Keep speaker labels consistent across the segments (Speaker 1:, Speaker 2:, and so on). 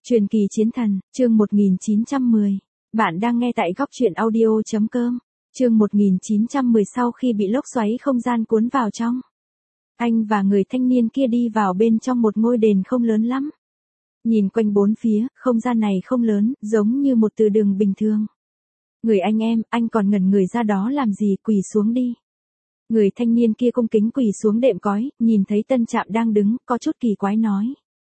Speaker 1: Truyền kỳ chiến thần, chương 1910. Bạn đang nghe tại góc truyện audio.com. Chương 1910 sau khi bị lốc xoáy không gian cuốn vào trong. Anh và người thanh niên kia đi vào bên trong một ngôi đền không lớn lắm. Nhìn quanh bốn phía, không gian này không lớn, giống như một từ đường bình thường. Người anh em, anh còn ngẩn người ra đó làm gì, quỳ xuống đi. Người thanh niên kia cung kính quỳ xuống đệm cói, nhìn thấy Tân Trạm đang đứng, có chút kỳ quái nói.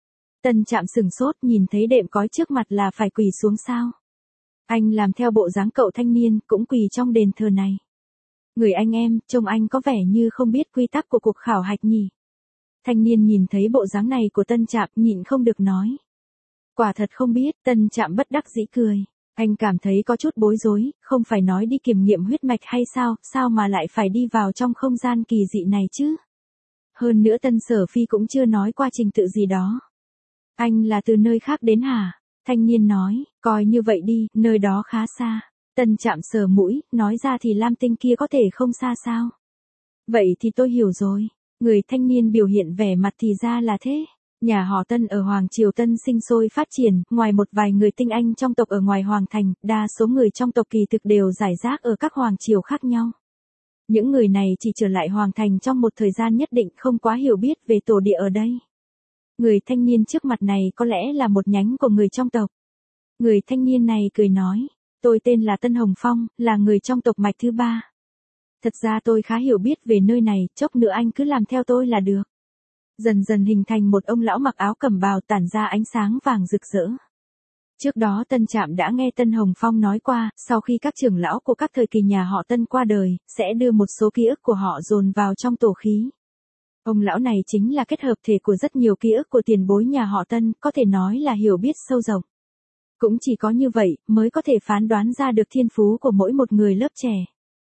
Speaker 1: Tân Trạm sửng sốt, nhìn thấy đệm cói trước mặt là phải quỳ xuống sao. Anh làm theo bộ dáng cậu thanh niên, cũng quỳ trong đền thờ này. Người anh em, trông anh có vẻ như không biết quy tắc của cuộc khảo hạch nhỉ. Thanh niên nhìn thấy bộ dáng này của Tân Trạm, nhịn không được nói. Quả thật không biết, Tân Trạm bất đắc dĩ cười. Anh cảm thấy có chút bối rối, không phải nói đi kiểm nghiệm huyết mạch hay sao mà lại phải đi vào trong không gian kỳ dị này chứ. Hơn nữa Tân Sở Phi cũng chưa nói qua trình tự gì đó. Anh là từ nơi khác đến hả? Thanh niên nói, coi như vậy đi, nơi đó khá xa. Tân Trạm sờ mũi, nói ra thì Lam Tinh kia có thể không xa sao? Vậy thì tôi hiểu rồi. Người thanh niên biểu hiện vẻ mặt thì ra là thế. Nhà họ Tân ở Hoàng Triều Tân sinh sôi phát triển, ngoài một vài người tinh anh trong tộc ở ngoài Hoàng Thành, đa số người trong tộc kỳ thực đều rải rác ở các hoàng triều khác nhau. Những người này chỉ trở lại Hoàng Thành trong một thời gian nhất định, không quá hiểu biết về tổ địa ở đây. Người thanh niên trước mặt này có lẽ là một nhánh của người trong tộc. Người thanh niên này cười nói, tôi tên là Tân Hồng Phong, là người trong tộc mạch thứ 3. Thật ra tôi khá hiểu biết về nơi này, chốc nữa anh cứ làm theo tôi là được. Dần dần hình thành một ông lão mặc áo cẩm bào tản ra ánh sáng vàng rực rỡ. Trước đó Tân Trạm đã nghe Tân Hồng Phong nói qua, sau khi các trưởng lão của các thời kỳ nhà họ Tân qua đời, sẽ đưa một số ký ức của họ dồn vào trong tổ khí. Ông lão này chính là kết hợp thể của rất nhiều ký ức của tiền bối nhà họ Tân, có thể nói là hiểu biết sâu rộng. Cũng chỉ có như vậy, mới có thể phán đoán ra được thiên phú của mỗi một người lớp trẻ.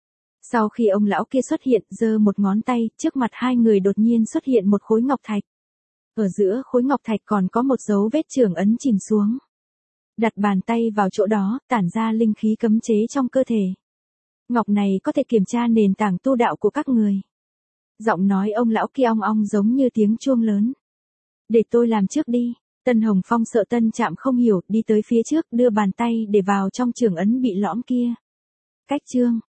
Speaker 1: Sau khi ông lão kia xuất hiện, giơ một ngón tay, trước mặt hai người đột nhiên xuất hiện một khối ngọc thạch. Ở giữa khối ngọc thạch còn có một dấu vết trưởng ấn chìm xuống. Đặt bàn tay vào chỗ đó, tản ra linh khí cấm chế trong cơ thể. Ngọc này có thể kiểm tra nền tảng tu đạo của các người. Giọng nói ông lão kia ong ong giống như tiếng chuông lớn. Để tôi làm trước đi. Tân Hồng Phong sợ Tân Trạm không hiểu, đi tới phía trước, đưa bàn tay để vào trong trưởng ấn bị lõm kia. Cách chương.